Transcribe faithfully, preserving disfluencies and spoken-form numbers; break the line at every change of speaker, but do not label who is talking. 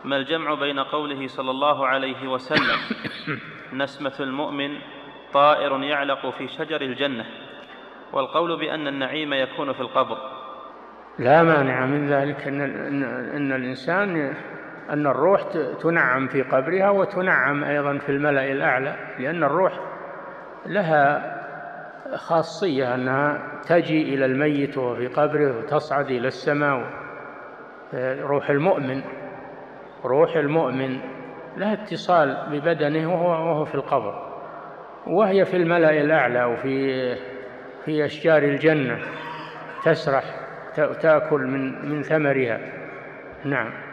ما الجمع بين قوله صلى الله عليه وسلم نسمة المؤمن طائر يعلق في شجر الجنة والقول بأن النعيم يكون في القبر؟
لا مانع من ذلك، أن, أن الإنسان أن الروح تنعم في قبرها وتنعم أيضا في الملأ الأعلى، لأن الروح لها خاصية أنها تجي إلى الميت وهو في قبره وتصعد إلى السماء. روح المؤمن روح المؤمن لها اتصال ببدنه وهو في القبر، وهي في الملأ الأعلى وفي في أشجار الجنة تسرح تأكل من من ثمرها. نعم.